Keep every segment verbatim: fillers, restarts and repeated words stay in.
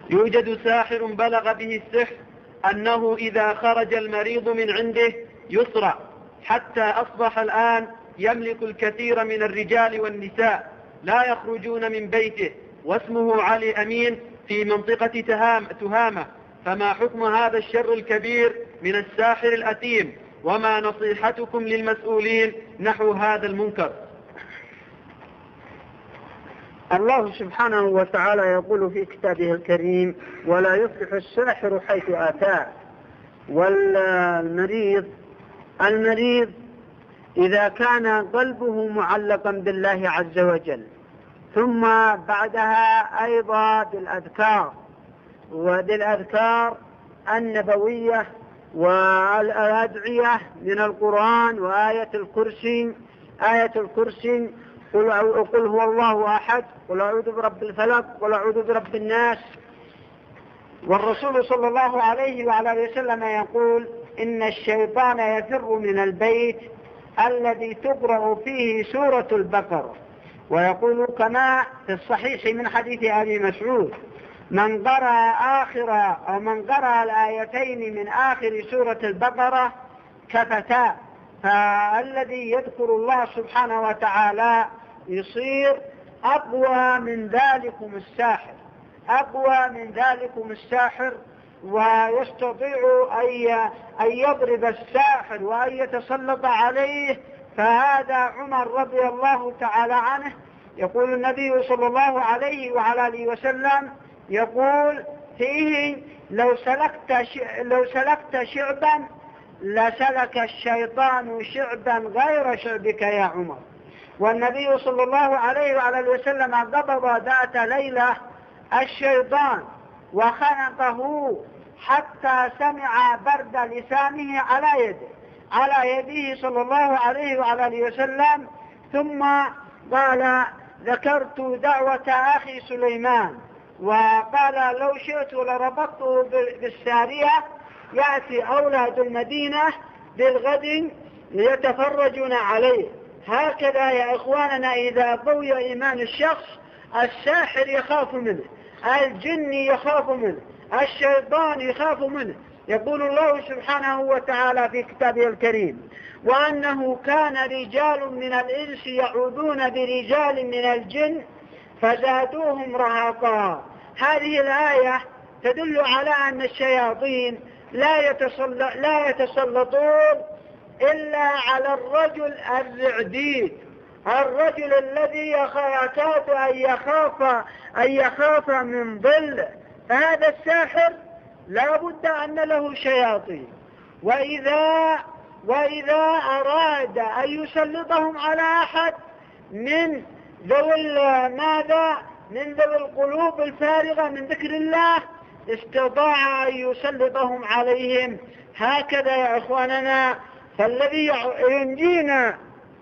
يوجد ساحر بلغ به السحر أنه إذا خرج المريض من عنده يسرع، حتى أصبح الآن يملك الكثير من الرجال والنساء لا يخرجون من بيته، واسمه علي أمين في منطقة تهامة. فما حكم هذا الشر الكبير من الساحر الأثيم، وما نصيحتكم للمسؤولين نحو هذا المنكر؟ الله سبحانه وتعالى يقول في كتابه الكريم: ولا يفلح الساحر حيث أتى. والمريض المريض إذا كان قلبه معلقا بالله عز وجل، ثم بعدها أيضا بالأذكار وبالأذكار النبوية والأدعية من القرآن وآية الكرسي آية الكرسي قل قل هو الله أحد، قل أعوذ برب الفلق، قل أعوذ برب الناس. والرسول صلى الله عليه وعلى وسلم يقول: إن الشيطان يفر من البيت الذي تقرأ فيه سورة البقرة. ويقول كما في الصحيح من حديث أبي مسعود: من قرأ آخر أو من قرأ الآيتين من آخر سورة البقرة كفتا. فالذي يذكر الله سبحانه وتعالى يصير أقوى من ذلكم الساحر أقوى من ذلكم الساحر ويستطيع أن يضرب الساحر وأن يتسلط عليه. فهذا عمر رضي الله تعالى عنه يقول النبي صلى الله عليه وعلى آله وسلم يقول فيه: لو سلكت لو سلكت شعبا لسلك الشيطان شعبا غير شعبك يا عمر. والنبي صلى الله عليه وعلى آله وسلم قبض ذات ليلة الشيطان وخنقه حتى سمع برد لسانه على يده على يده صلى الله عليه وعلى آله وسلم. ثم قال: ذكرت دعوة أخي سليمان، وقال: لو شئت لربطته بالسارية يأتي أولاد المدينة بالغد ليتفرجون عليه. هكذا يا إخواننا إذا قوي إيمان الشخص الساحر يخاف منه، الجن يخاف منه، الشيطان يخاف منه. يقول الله سبحانه وتعالى في كتابه الكريم: وأنه كان رجال من الإنس يعوذون برجال من الجن فزادوهم رهقا. هذه الآية تدل على أن الشياطين لا يتسلط لا يتسلطون إلا على الرجل الرعديد، الرجل الذي يكاد أن يخاف أن يخاف من ظل. فهذا الساحر لا بد أن له شياطين، وإذا وإذا أراد أن يسلطهم على أحد من ذوي ماذا من ذوي القلوب الفارغة من ذكر الله استطاع أن يسلطهم عليهم. هكذا يا إخواننا. فالذي ينجينا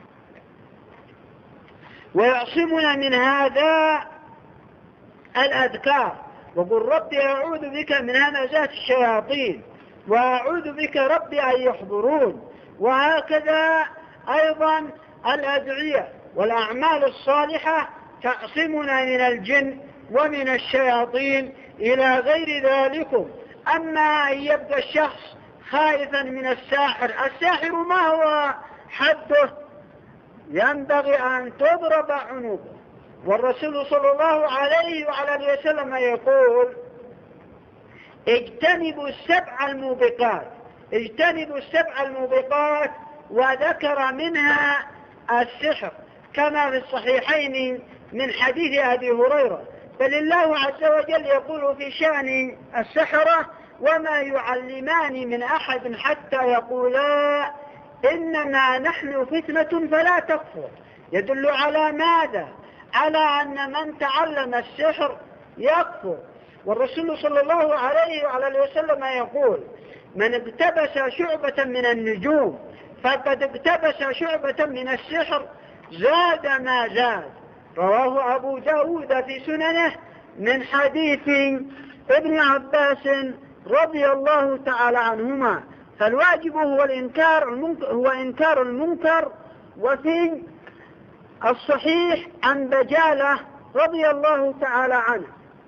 ويعصمنا من هذا الأذكار. وقل: ربي أعوذ بك من همزات الشياطين وأعوذ بك ربي أن يحضرون. وهكذا أيضا الأدعية والأعمال الصالحة تعصمنا من الجن ومن الشياطين إلى غير ذلك. أما أن يبقى الشخص خائفا من الساحر، الساحر ما هو حده؟ ينبغي أن تضرب عنقه. والرسول صلى الله عليه وعلى آله وسلم يقول: اجتنبوا السبع الموبقات اجتنبوا السبع الموبقات وذكر منها السحر، كما في الصحيحين من حديث أبي هريرة. بل الله عز وجل يقول في شأن السحرة: وما يعلمان من أحد حتى يقولا إنما نحن فتنة فلا تكفر. يدل على ماذا؟ على أن من تعلم السحر يكفر. والرسول صلى الله عليه وعلى آله وسلم يقول: من اقتبس شعبة من النجوم فقد اقتبس شعبة من السحر زاد ما زاد. رواه أبو داود في سننه من حديث ابن عباس رضي الله تعالى عنهما. فالواجب هو الإنكار هو إنكار المنكر. وفي الصحيح عن بجالة رضي الله تعالى عنه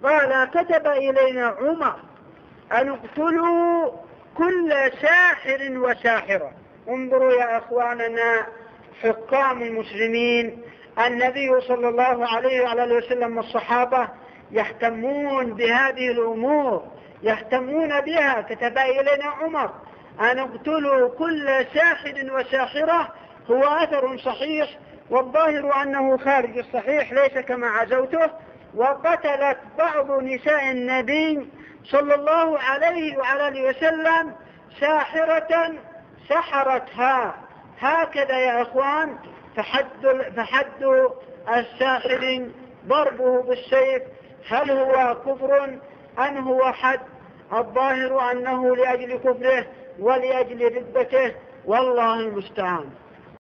قال كتب إلينا عمر أن اقتلوا كل ساحر وساحرة. انظروا يا أخواننا حكام المسلمين، النبي صلى الله عليه وعلى وسلم والصحابة يهتمون بهذه الأمور، يهتمون بها. كتب إلينا عمر أن اقتلوا كل ساحر وساحرة، هو أثر صحيح، والظاهر أنه خارج الصحيح ليس كما عزوته. وقتلت بعض نساء النبي صلى الله عليه وعلى وسلم ساحرة سحرتها. هكذا يا أخوان، فحد, فحد الساحر ضربه بالسيف. هل هو كفر أم هو حد؟ الظاهر أنه لأجل كفره ولأجل ردته، والله المستعان.